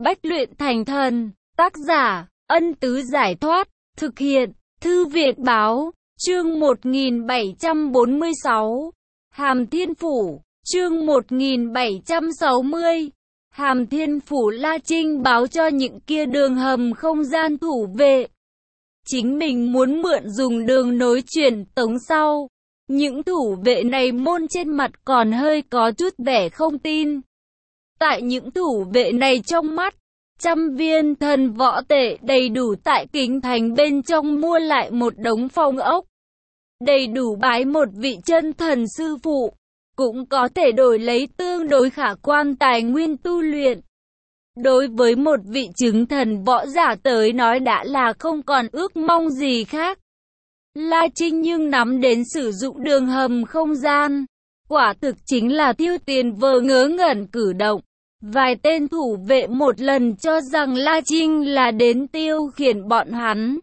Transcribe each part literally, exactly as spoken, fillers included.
Bách luyện thành thần. Tác giả, Ân Tứ Giải Thoát. Thực hiện, Thư Việt Báo. Chương một nghìn bảy trăm bốn mươi sáu. Hàm Thiên Phủ. Chương một nghìn bảy trăm sáu mươi. Hàm Thiên Phủ. La Trinh báo cho những kia đường hầm không gian thủ vệ. Chính mình muốn mượn dùng đường nối truyền tống sau. Những thủ vệ này môn trên mặt còn hơi có chút vẻ không tin. Tại những thủ vệ này trong mắt, trăm viên thần võ tệ đầy đủ tại Kính Thành bên trong mua lại một đống phong ốc. Đầy đủ bái một vị chân thần sư phụ, cũng có thể đổi lấy tương đối khả quan tài nguyên tu luyện. Đối với một vị chứng thần võ giả tới nói đã là không còn ước mong gì khác. La Trinh nhưng nắm đến sử dụng đường hầm không gian, quả thực chính là tiêu tiền vờ ngớ ngẩn cử động. Vài tên thủ vệ một lần cho rằng La Trinh là đến tiêu khiển bọn hắn.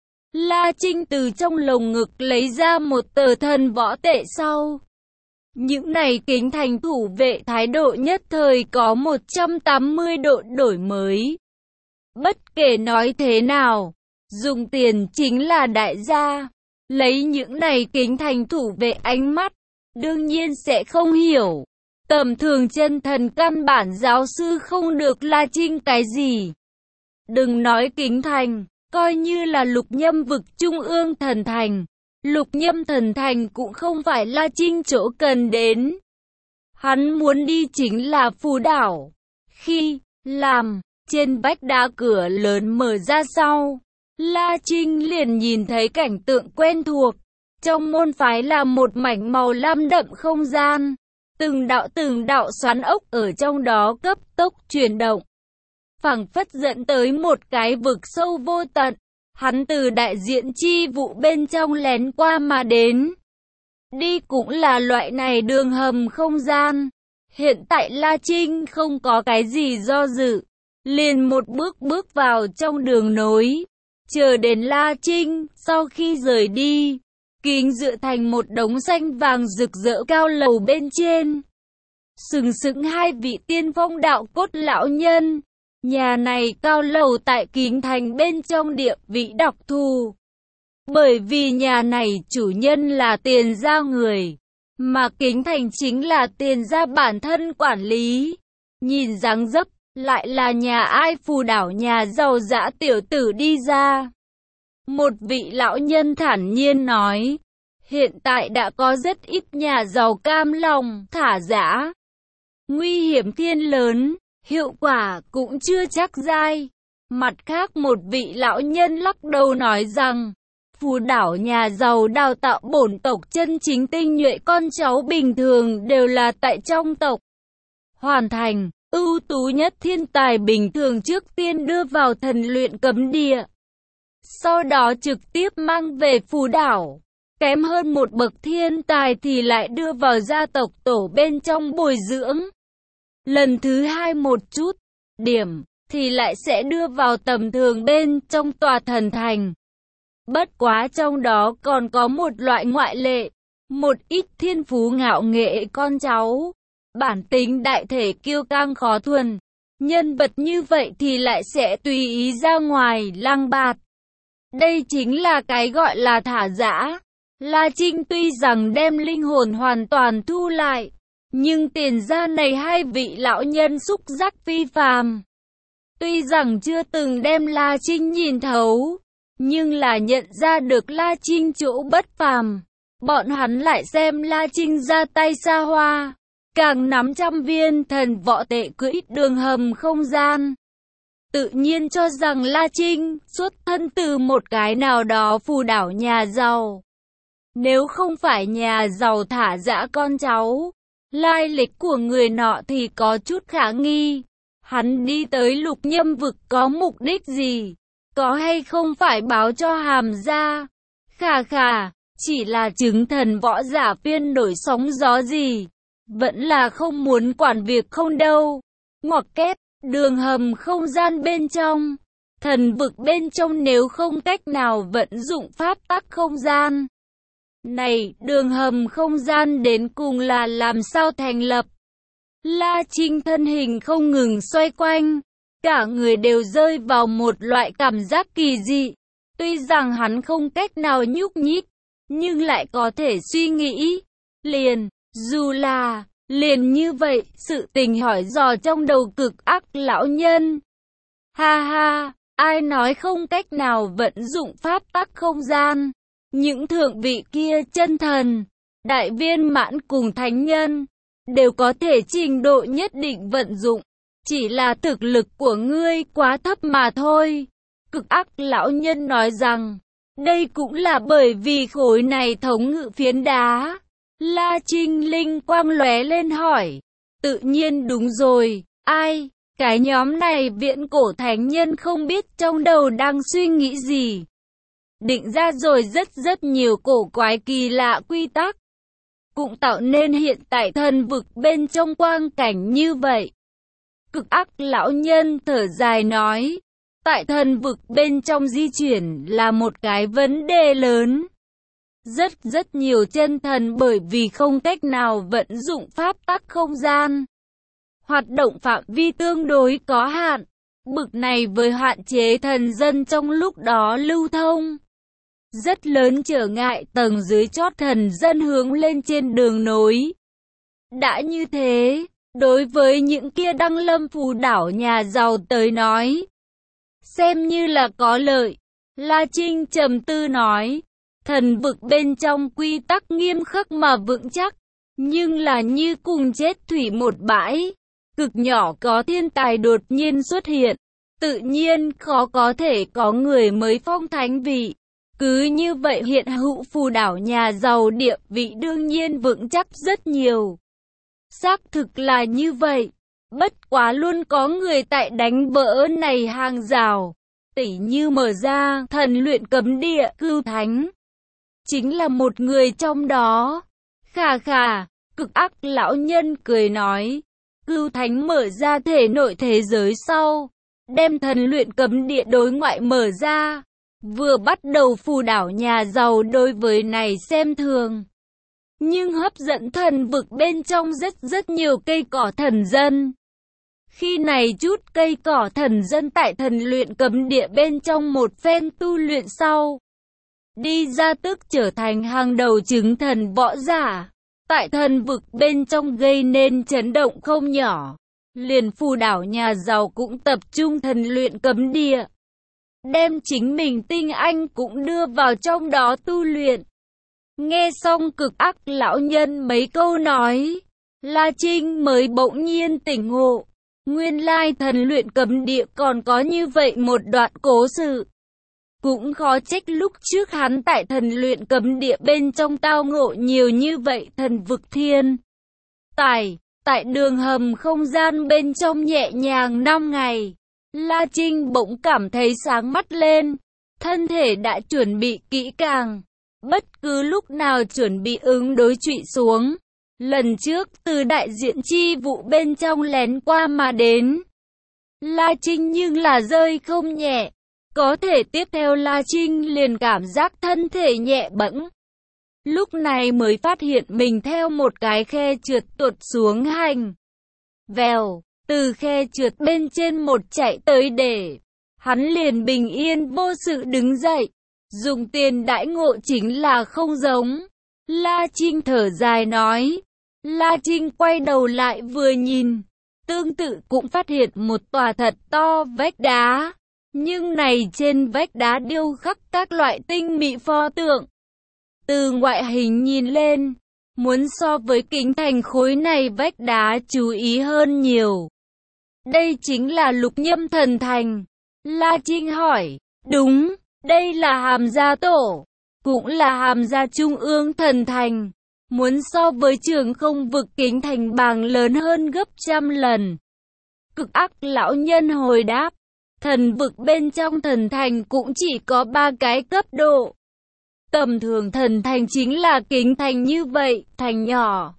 La Trinh từ trong lồng ngực lấy ra một tờ thần võ tệ sau. Những này Kính Thành thủ vệ thái độ nhất thời có một trăm tám mươi độ đổi mới. Bất kể nói thế nào, dùng tiền chính là đại gia. Lấy những này Kính Thành thủ vệ ánh mắt, đương nhiên sẽ không hiểu. Tầm thường chân thần căn bản giáo sư không được La Trinh cái gì. Đừng nói Kính Thành, coi như là Lục Nhâm vực trung ương thần thành. Lục Nhâm thần thành cũng không phải La Trinh chỗ cần đến. Hắn muốn đi chính là Phù Đảo. Khi làm, trên vách đá cửa lớn mở ra sau, La Trinh liền nhìn thấy cảnh tượng quen thuộc. Trong môn phái là một mảnh màu lam đậm không gian. Từng đạo từng đạo xoắn ốc ở trong đó cấp tốc chuyển động. Phảng phất dẫn tới một cái vực sâu vô tận. Hắn từ đại diện chi vụ bên trong lén qua mà đến. Đi cũng là loại này đường hầm không gian. Hiện tại La Trinh không có cái gì do dự. Liền một bước bước vào trong đường nối. Chờ đến La Trinh, sau khi rời đi, kính dựa thành một đống xanh vàng rực rỡ cao lầu bên trên. Sừng sững hai vị tiên phong đạo cốt lão nhân. Nhà này cao lầu tại Kính Thành bên trong địa vị đặc thù. Bởi vì nhà này chủ nhân là Tiền gia người, mà Kính Thành chính là Tiền gia bản thân quản lý. Nhìn dáng dấp, lại là nhà ai Phù Đảo nhà giàu dã tiểu tử đi ra. Một vị lão nhân thản nhiên nói, hiện tại đã có rất ít nhà giàu cam lòng thả dã. Nguy hiểm thiên lớn, hiệu quả cũng chưa chắc dai. Mặt khác một vị lão nhân lắc đầu nói rằng, Phù Đảo nhà giàu đào tạo bổn tộc chân chính tinh nhuệ con cháu bình thường đều là tại trong tộc. Hoàn thành, ưu tú nhất thiên tài bình thường trước tiên đưa vào thần luyện cấm địa. Sau đó trực tiếp mang về Phù Đảo. Kém hơn một bậc thiên tài thì lại đưa vào gia tộc tổ bên trong bồi dưỡng. Lần thứ hai một chút điểm thì lại sẽ đưa vào tầm thường bên trong tòa thần thành. Bất quá trong đó còn có một loại ngoại lệ. Một ít thiên phú ngạo nghệ con cháu, bản tính đại thể kiêu căng khó thuần. Nhân vật như vậy thì lại sẽ tùy ý ra ngoài lăng bạt. Đây chính là cái gọi là thả dã. La Trinh tuy rằng đem linh hồn hoàn toàn thu lại, nhưng Tiền gia này hai vị lão nhân xúc giác phi phàm. Tuy rằng chưa từng đem La Trinh nhìn thấu, nhưng là nhận ra được La Trinh chỗ bất phàm. Bọn hắn lại xem La Trinh ra tay xa hoa, càng nắm trăm viên thần võ tệ cưỡi đường hầm không gian. Tự nhiên cho rằng La Trinh xuất thân từ một cái nào đó Phù Đảo nhà giàu. Nếu không phải nhà giàu thả dã con cháu, lai lịch của người nọ thì có chút khả nghi. Hắn đi tới Lục Nhâm vực có mục đích gì? Có hay không phải báo cho Hàm gia? Khà khà, chỉ là chứng thần võ giả phiên nổi sóng gió gì? Vẫn là không muốn quản việc không đâu. Ngoặc kép, đường hầm không gian bên trong. Thần vực bên trong nếu không cách nào vận dụng pháp tắc không gian. Này, đường hầm không gian đến cùng là làm sao thành lập? La Trinh thân hình không ngừng xoay quanh, Cả người đều rơi vào một loại cảm giác kỳ dị. Tuy rằng hắn không cách nào nhúc nhích, nhưng lại có thể suy nghĩ. Liền, dù là, liền như vậy, sự tình hỏi dò trong đầu cực ác lão nhân. Ha ha, ai nói không cách nào vận dụng pháp tắc không gian. Những thượng vị kia chân thần, đại viên mãn cùng thánh nhân, đều có thể trình độ nhất định vận dụng. Chỉ là thực lực của ngươi quá thấp mà thôi. Cực ác lão nhân nói rằng, đây cũng là bởi vì khối này thống ngự phiến đá. La Trinh linh quang lóe lên hỏi, tự nhiên đúng rồi, ai? Cái nhóm này viễn cổ thánh nhân không biết trong đầu đang suy nghĩ gì. Định ra rồi rất rất nhiều cổ quái kỳ lạ quy tắc, cũng tạo nên hiện tại thần vực bên trong quang cảnh như vậy. Cực ác lão nhân thở dài nói, tại thần vực bên trong di chuyển là một cái vấn đề lớn. Rất rất nhiều chân thần bởi vì không cách nào vận dụng pháp tắc không gian, hoạt động phạm vi tương đối có hạn, bực này với hạn chế thần dân trong lúc đó lưu thông, rất lớn trở ngại tầng dưới chót thần dân hướng lên trên đường nối. Đã như thế, đối với những kia đăng lâm phù đảo nhà giàu tới nói, xem như là có lợi. La Trinh trầm tư nói, thần vực bên trong quy tắc nghiêm khắc mà vững chắc, nhưng là như cùng chết thủy một bãi, cực nhỏ có thiên tài đột nhiên xuất hiện, tự nhiên khó có thể có người mới phong thánh vị. Cứ như vậy hiện hữu phù đảo nhà giàu địa vị đương nhiên vững chắc rất nhiều. Xác thực là như vậy, bất quá luôn có người tại đánh vỡ này hàng rào, tỉ như mở ra thần luyện cấm địa Cưu Thánh. Chính là một người trong đó. Khà khà, cực ác lão nhân cười nói, Cưu Thánh mở ra thể nội thế giới sau, đem thần luyện cấm địa đối ngoại mở ra. Vừa bắt đầu phù đảo nhà giàu đối với này xem thường, nhưng hấp dẫn thần vực bên trong rất rất nhiều cây cỏ thần dân. Khi này chút cây cỏ thần dân tại thần luyện cấm địa bên trong một phen tu luyện sau, đi ra tức trở thành hàng đầu chứng thần võ giả, tại thần vực bên trong gây nên chấn động không nhỏ. Liền phù đảo nhà giàu cũng tập trung thần luyện cấm địa, đem chính mình tinh anh cũng đưa vào trong đó tu luyện. Nghe xong cực ác lão nhân mấy câu nói, La Trinh mới bỗng nhiên tỉnh ngộ. Nguyên lai thần luyện cấm địa còn có như vậy một đoạn cố sự. Cũng khó trách lúc trước hắn tại thần luyện cấm địa bên trong tao ngộ nhiều như vậy thần vực thiên tài. Tại đường hầm không gian bên trong nhẹ nhàng năm ngày, La Trinh bỗng cảm thấy sáng mắt lên, thân thể đã chuẩn bị kỹ càng, bất cứ lúc nào chuẩn bị ứng đối trụy xuống. Lần trước từ đại diện chi vụ bên trong lén qua mà đến, La Trinh nhưng là rơi không nhẹ. Có thể tiếp theo La Trinh liền cảm giác thân thể nhẹ bẫng. Lúc này mới phát hiện mình theo một cái khe trượt tuột xuống hành. Vèo, từ khe trượt bên trên một chạy tới để. Hắn liền bình yên vô sự đứng dậy. Dùng tiền đãi ngộ chính là không giống. La Trinh thở dài nói. La Trinh quay đầu lại vừa nhìn. Tương tự cũng phát hiện một tòa thật to vách đá. Nhưng này trên vách đá điêu khắc các loại tinh mỹ pho tượng. Từ ngoại hình nhìn lên, muốn so với kính thành khối này vách đá chú ý hơn nhiều. Đây chính là Lục Nhâm Thần Thành. La Trinh hỏi, đúng, đây là Hàm Gia Tổ, cũng là Hàm Gia Trung ương Thần Thành. Muốn so với Trường Không Vực kính thành bảng lớn hơn gấp trăm lần. Cực ác lão nhân hồi đáp, thần vực bên trong thần thành cũng chỉ có ba cái cấp độ. Tầm thường thần thành chính là kính thành như vậy, thành nhỏ.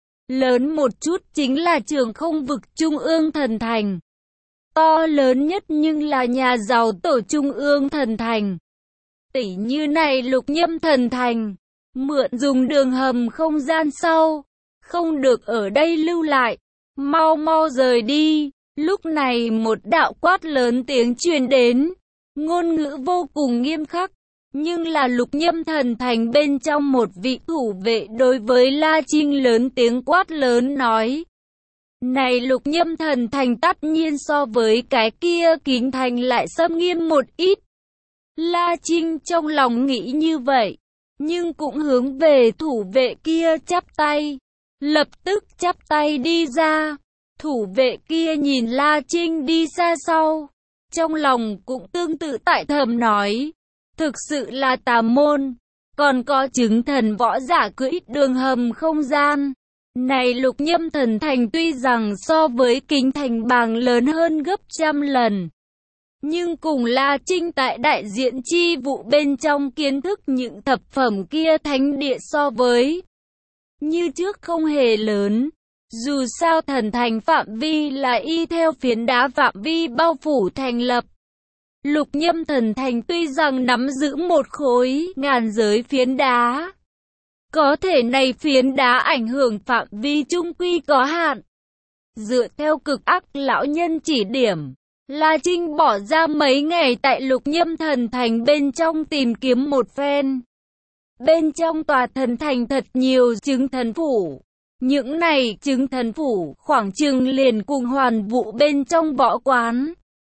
Lớn một chút chính là Trường Không Vực Trung ương Thần Thành. To lớn nhất nhưng là nhà giàu tổ Trung ương Thần Thành. Tỷ như này Lục Nhâm Thần Thành, mượn dùng đường hầm không gian sau, không được ở đây lưu lại, mau mau rời đi. Lúc này một đạo quát lớn tiếng truyền đến, ngôn ngữ vô cùng nghiêm khắc, nhưng là Lục Nhâm Thần Thành bên trong một vị thủ vệ đối với La Trinh lớn tiếng quát lớn nói. Này Lục Nhâm Thần Thành tất nhiên so với cái kia Kính Thành lại xâm nghiêm một ít. La Trinh trong lòng nghĩ như vậy, nhưng cũng hướng về thủ vệ kia chắp tay, lập tức chắp tay đi ra. Thủ vệ kia nhìn La Trinh đi xa sau, trong lòng cũng tương tự tại thầm nói, thực sự là tà môn, còn có chứng thần võ giả cưỡi đường hầm không gian. Này Lục Nhâm Thần Thành tuy rằng so với Kính Thành bàng lớn hơn gấp trăm lần, nhưng cùng La Trinh tại đại diện chi vụ bên trong kiến thức những thập phẩm kia thánh địa so với như trước không hề lớn. Dù sao thần thành phạm vi là y theo phiến đá phạm vi bao phủ thành lập. Lục Nhâm Thần Thành tuy rằng nắm giữ một khối ngàn giới phiến đá, có thể này phiến đá ảnh hưởng phạm vi trung quy có hạn. Dựa theo cực ác lão nhân chỉ điểm, La Trinh bỏ ra mấy ngày tại Lục Nhâm Thần Thành bên trong tìm kiếm một phen. Bên trong tòa thần thành thật nhiều chứng thần phủ. Những này chứng thần phủ khoảng chừng liền cùng hoàn vụ bên trong võ quán.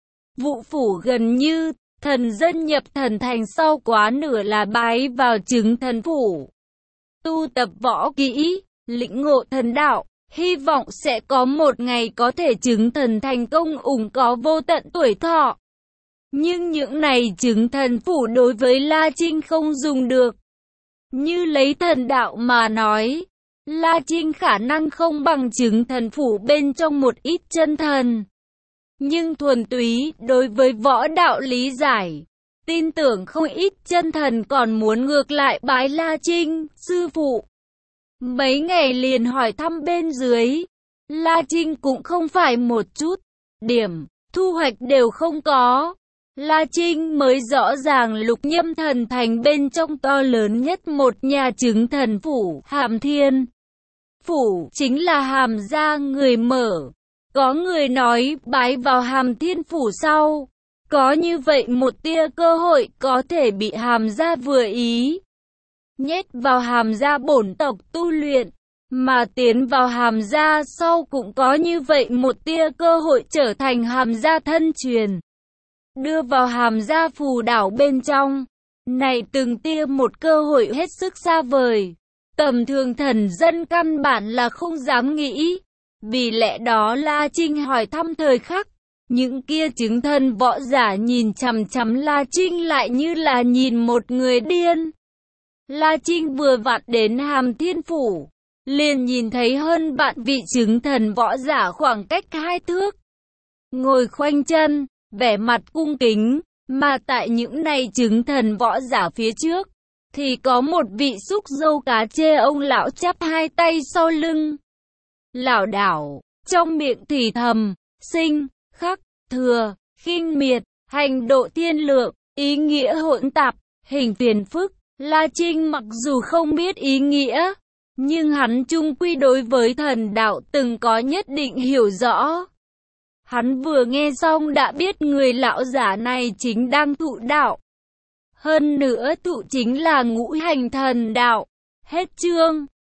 Vụ phủ gần như, thần dân nhập thần thành sau quá nửa là bái vào chứng thần phủ. Tu tập võ kỹ, lĩnh ngộ thần đạo, hy vọng sẽ có một ngày có thể chứng thần thành công ủng có vô tận tuổi thọ. Nhưng những này chứng thần phủ đối với La Trinh không dùng được. Như lấy thần đạo mà nói, La Trinh khả năng không bằng chứng thần phủ bên trong một ít chân thần. Nhưng thuần túy đối với võ đạo lý giải, tin tưởng không ít chân thần còn muốn ngược lại bái La Trinh, sư phụ. Mấy ngày liền hỏi thăm bên dưới, La Trinh cũng không phải một chút điểm thu hoạch đều không có. La Trinh mới rõ ràng Lục Nhâm Thần Thành bên trong to lớn nhất một nhà chứng thần phủ, Hàm Thiên Phủ, chính là Hàm gia người mở. Có người nói bái vào Hàm Thiên Phủ sau, có như vậy một tia cơ hội có thể bị Hàm gia vừa ý nhét vào Hàm gia bổn tộc tu luyện, mà tiến vào Hàm gia sau cũng có như vậy một tia cơ hội trở thành Hàm gia thân truyền. Đưa vào Hàm gia phù đảo bên trong, này từng tia một cơ hội hết sức xa vời, tầm thường thần dân căn bản là không dám nghĩ. Vì lẽ đó La Trinh hỏi thăm thời khắc, những kia chứng thần võ giả nhìn chằm chằm La Trinh lại như là nhìn một người điên. La Trinh vừa vặn đến Hàm Thiên Phủ, liền nhìn thấy hơn vạn vị chứng thần võ giả khoảng cách hai thước, ngồi khoanh chân, vẻ mặt cung kính, mà tại những này chứng thần võ giả phía trước, thì có một vị xúc dâu cá chê ông lão chắp hai tay sau lưng. Lảo đảo, trong miệng thì thầm, sinh, khắc, thừa, khinh miệt, hành độ thiên lượng, ý nghĩa hỗn tạp, hình phiền phức. La Trinh mặc dù không biết ý nghĩa, nhưng hắn chung quy đối với thần đạo từng có nhất định hiểu rõ. Hắn vừa nghe xong đã biết người lão giả này chính đang thụ đạo. Hơn nữa thụ chính là ngũ hành thần đạo. Hết chương.